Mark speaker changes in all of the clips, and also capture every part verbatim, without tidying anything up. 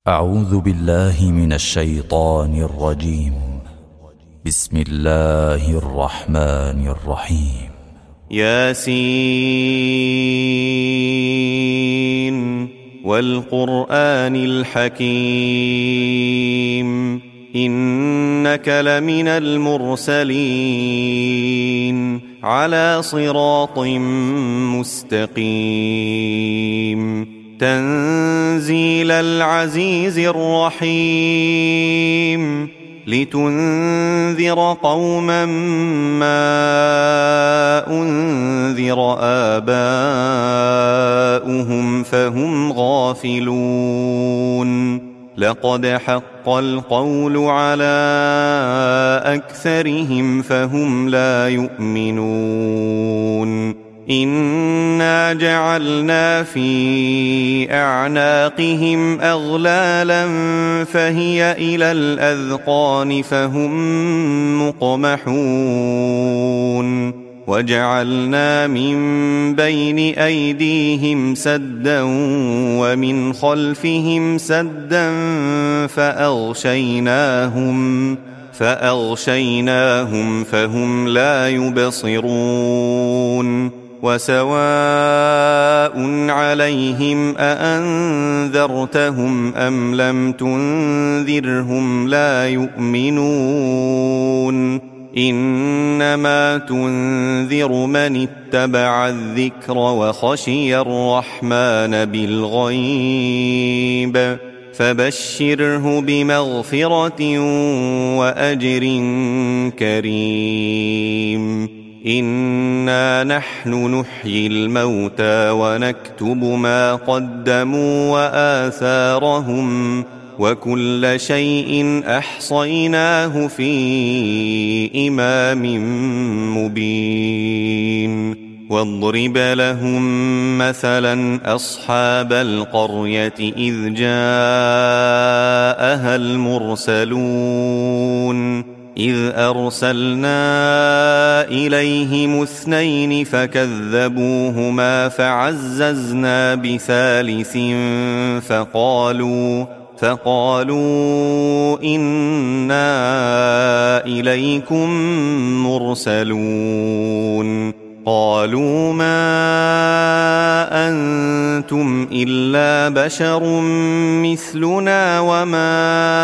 Speaker 1: أعوذ بالله من الشيطان الرجيم. بسم الله الرحمن الرحيم.
Speaker 2: ياسين والقرآن الحكيم إنك لمن المرسلين على صراط مستقيم تنزيل العزيز الرحيم لتنذر قوما ما أنذر آباؤهم فهم غافلون لقد حق القول على أكثرهم فهم لا يؤمنون إنا جعلنا في أعناقهم أغلالا فهي إلى الأذقان فهم مقمحون وجعلنا من بين أيديهم سدا ومن خلفهم سدا فأغشيناهم فأغشيناهم فهم لا يبصرون وسواء عليهم أأنذرتهم أم لم تنذرهم لا يؤمنون إنما تنذر من اتبع الذكر وخشي الرحمن بالغيب فبشره بمغفرة وأجر كريم إنا نحن نحيي الموتى ونكتب ما قدموا وآثارهم وكل شيء أحصيناه في إمام مبين واضرب لهم مثلا أصحاب القرية إذ جاءها المرسلون إذ أرسلنا إليهم اثنين فكذبوهما فعززنا بثالث فقالوا فقالوا إنا إليكم مرسلون قالوا ما أنتم إلا بشر مثلنا وما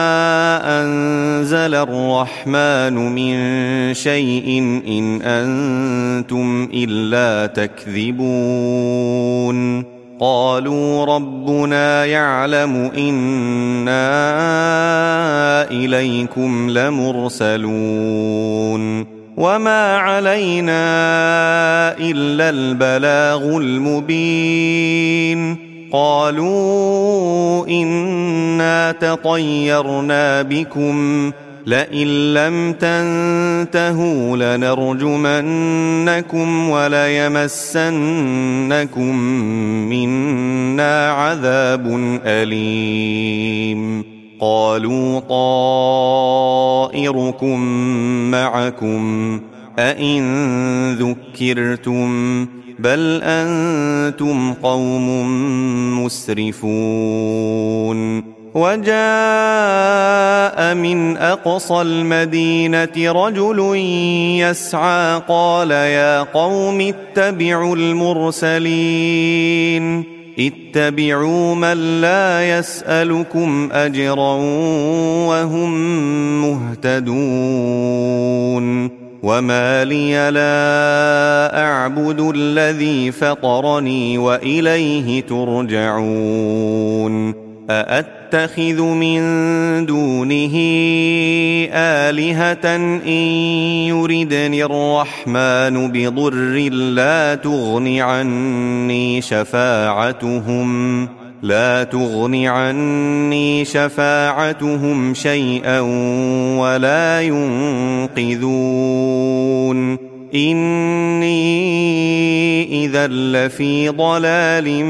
Speaker 2: أنزل الرحمن من شيء إن أنتم إلا تكذبون قالوا ربنا يعلم إنا إليكم لمرسلون وما علينا إلا البلاغ المبين قالوا إنا تطيرنا بكم لئن لم تنتهوا لنرجمنكم وليمسنكم منا عذاب أليم قالوا طائركم معكم أئن ذكرتم بل أنتم قوم مسرفون وجاء من أقصى المدينة رجل يسعى قال يا قوم اتبعوا المرسلين اتبعوا من لا يسألكم أجرا وهم مهتدون وما لي لا أعبد الذي فطرني وإليه ترجعون أأتخذ من دونه آلهة إن يردني الرحمن بضر لا تغن عني شفاعتهم لا تغن عني شفاعتهم شيئا ولا ينقذون إني إذا لفي ضلال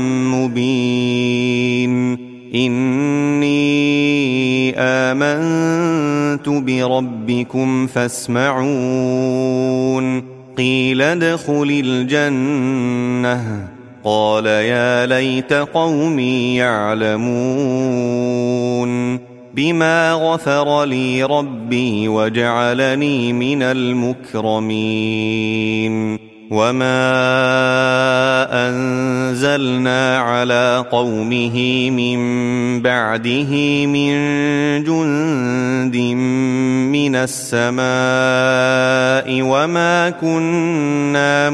Speaker 2: مبين إني آمنت بربكم فاسمعون قيل ادخل الجنة قال يا ليت قومي يعلمون بما غفر لي ربي وجعلني من المكرمين وما أنزلنا على قومه من بعده من جند من السماء وما كنا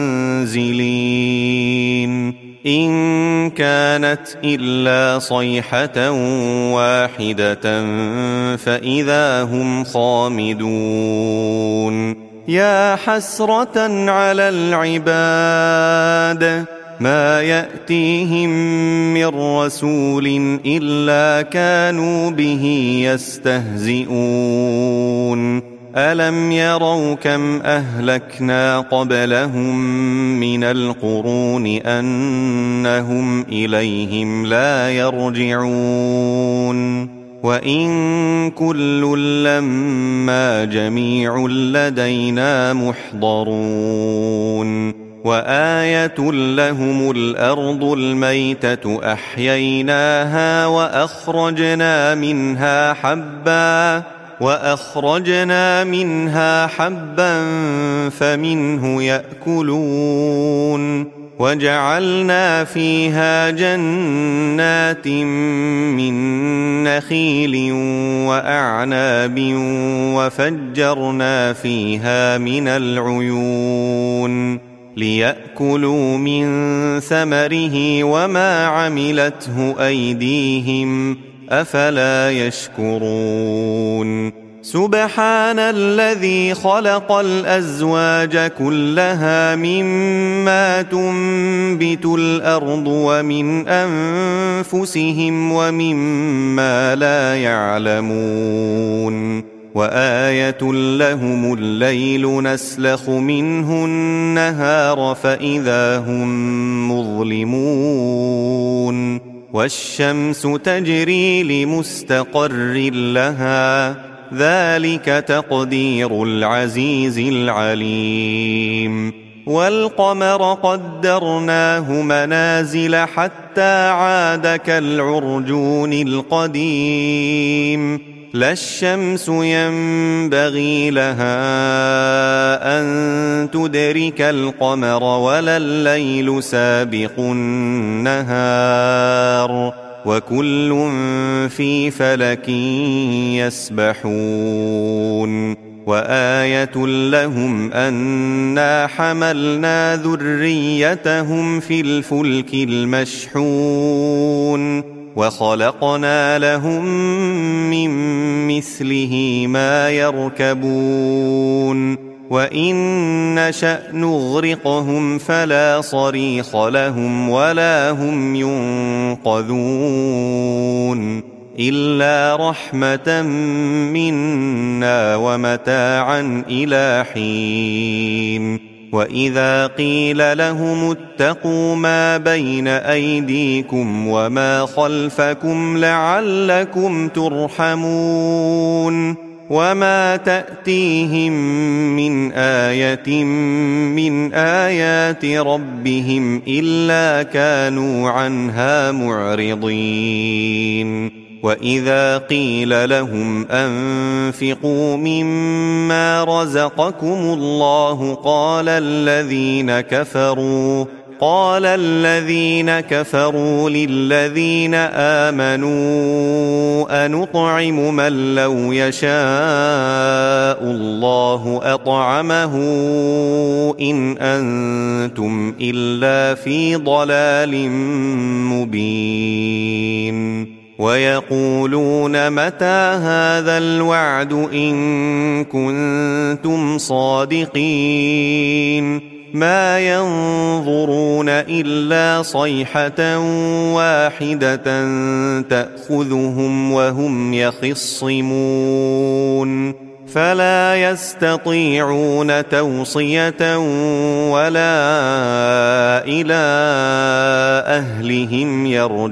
Speaker 2: منزلين إن كانت إلا صيحة واحدة فإذا هم خامدون يا حسرة على العباد ما يأتيهم من رسول إلا كانوا به يستهزئون ألم يروا كم أهلكنا قبلهم من القرون أنهم إليهم لا يرجعون وإن كل لما جميع لدينا محضرون وآية لهم الأرض الميتة أحييناها وأخرجنا منها حبا وأخرجنا منها حبا فمنه يأكلون وجعلنا فيها جنات من نخيل وأعناب وفجرنا فيها من العيون ليأكلوا من ثمره وما عملته أيديهم أفلا يشكرون سبحان الذي خلق الأزواج كلها مما تنبت الأرض ومن أنفسهم ومما لا يعلمون وآية لهم الليل نسلخ منه النهار فإذا هم مظلمون والشمس تجري لمستقر لها ذلك تقدير العزيز العليم والقمر قدرناه منازل حتى عاد كالعرجون القديم لا الشمس ينبغي لها أن تدرك القمر ولا الليل سابق النهار وكل في فلك يسبحون وآية لهم أنا حملنا ذريتهم في الفلك المشحون وخلقنا لهم من مثله ما يركبون وإن نشأ نغرقهم فلا صريخ لهم ولا هم ينقذون إلا رحمة منا ومتاعا إلى حين وإذا قيل لهم اتقوا ما بين أيديكم وما خلفكم لعلكم ترحمون وما تأتيهم من آية من آيات ربهم إلا كانوا عنها معرضين وإذا قيل لهم أنفقوا مما رزقكم الله قال الذين كفروا قال الذين كفروا للذين آمنوا أنطعم من لو يشاء الله أطعمه إن أنتم إلا في ضلال مبين ويقولون متى هذا الوعد إن كنتم صادقين ما ينظرون إلا صيحة واحدة تأخذهم وهم يخصمون فلا يستطيعون توصية ولا إلى أهلهم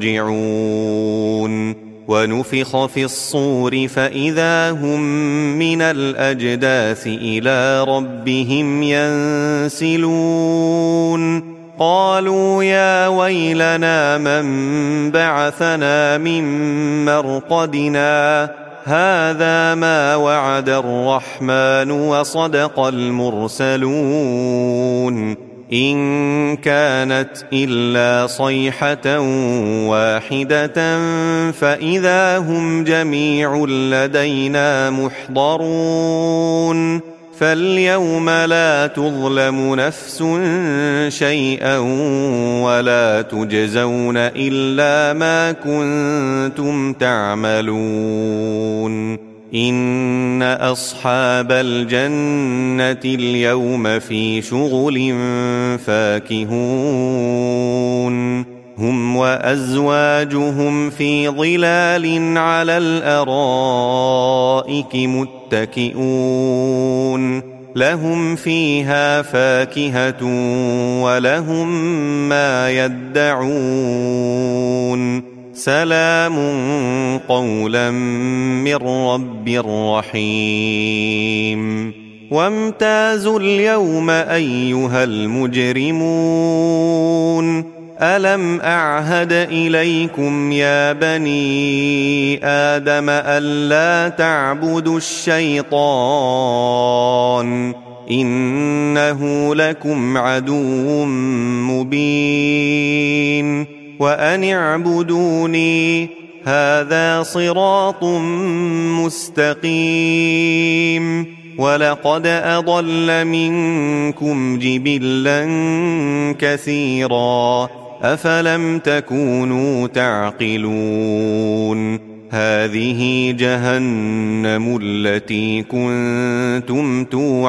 Speaker 2: يرجعون ونفخ في الصور فإذا هم من الأجداث إلى ربهم ينسلون قالوا يا ويلنا من بعثنا من مرقدنا هذا ما وعد الرحمن وصدق المرسلون إن كانت إلا صيحة واحدة فإذا هم جميع لدينا محضرون فاليوم لا تظلم نفس شيئا ولا تجزون إلا ما كنتم تعملون إن أصحاب الجنة اليوم في شغل فاكهون هم وأزواجهم في ظلال على الأرائك متكئون لهم فيها فاكهة ولهم ما يدعون سلام قولا من رب رحيم وامتازوا اليوم أيها المجرمون ألم أعهد إليكم يا بني آدم ألا تعبدوا الشيطان إنه لكم عدو مبين وأن اعبدوني هذا صراط مستقيم ولقد أضل منكم جبلا كثيرا أفلم تكونوا تعقلون هذه جهنم التي كنتم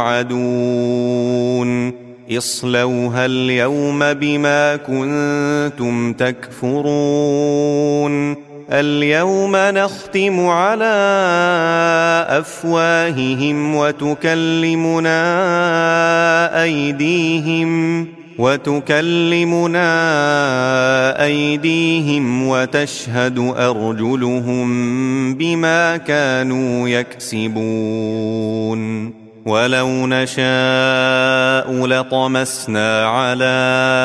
Speaker 2: توعدون اصلوها اليوم بما كنتم تكفرون اليوم نختم على أفواههم وتكلمنا أيديهم وتكلمنا أيديهم وتشهد أرجلهم بما كانوا يكسبون ولو نشاء لطمسنا على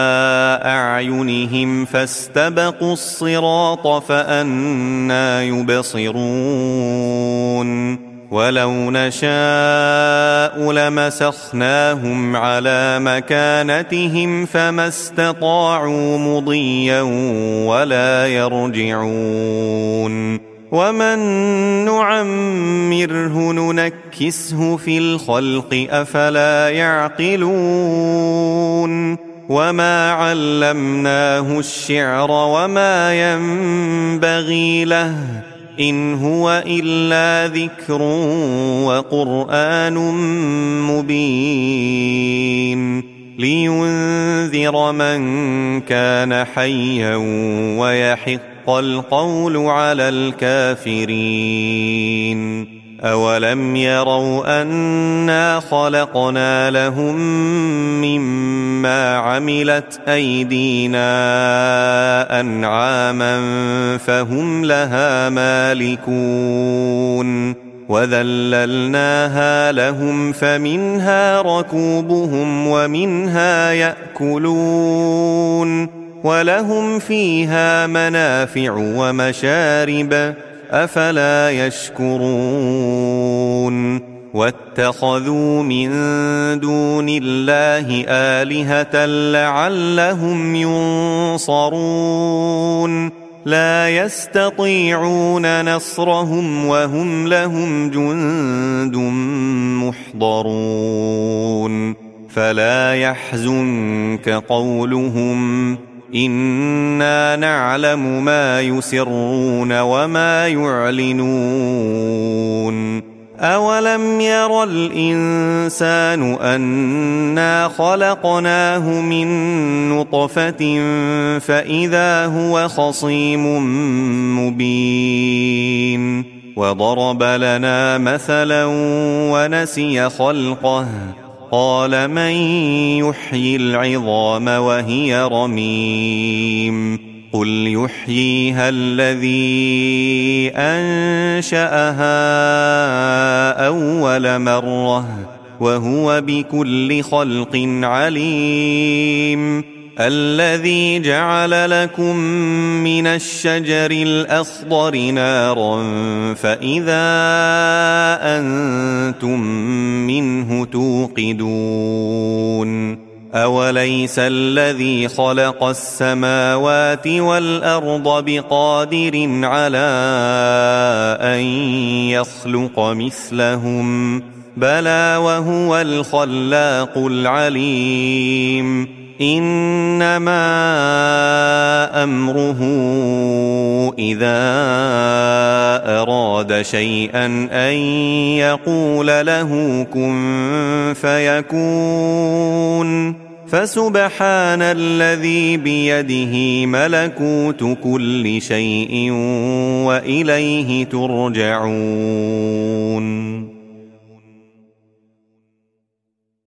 Speaker 2: أعينهم فاستبقوا الصراط فأنى يبصرون ولو نشاء لمسخناهم على مكانتهم فما استطاعوا مضيا ولا يرجعون ومن نعمره ننكسه في الخلق أفلا يعقلون وما علمناه الشعر وما ينبغي له إن هو إلا ذكر وقرآن مبين لينذر من كان حيا ويحق القول على الكافرين أولم يروا أنا خلقنا لهم مما عملت أيدينا أنعاما فهم لها مالكون وذللناها لهم فمنها ركوبهم ومنها يأكلون ولهم فيها منافع ومشارب أفلا يشكرون واتخذوا من دون الله آلهة لعلهم ينصرون لا يستطيعون نصرهم وهم لهم جند محضرون فلا يحزنك قولهم إنا نعلم ما يسرون وما يعلنون أولم ير الإنسان أنا خلقناه من نطفة فإذا هو خصيم مبين وضرب لنا مثلا ونسي خلقه قال من يحيي العظام وهي رميم قل يحييها الذي أنشأها أول مرة وهو بكل خلق عليم الذي جعل لكم من الشجر الأخضر نارا فإذا أنتم منه توقدون أوليس الذي خلق السماوات والأرض بقادر على أن يخلق مثلهم بلى وهو الخلاق العليم إنما أمره إذا أراد شيئا أن يقول له كن فيكون فسبحان الذي بيده ملكوت كل شيء وإليه ترجعون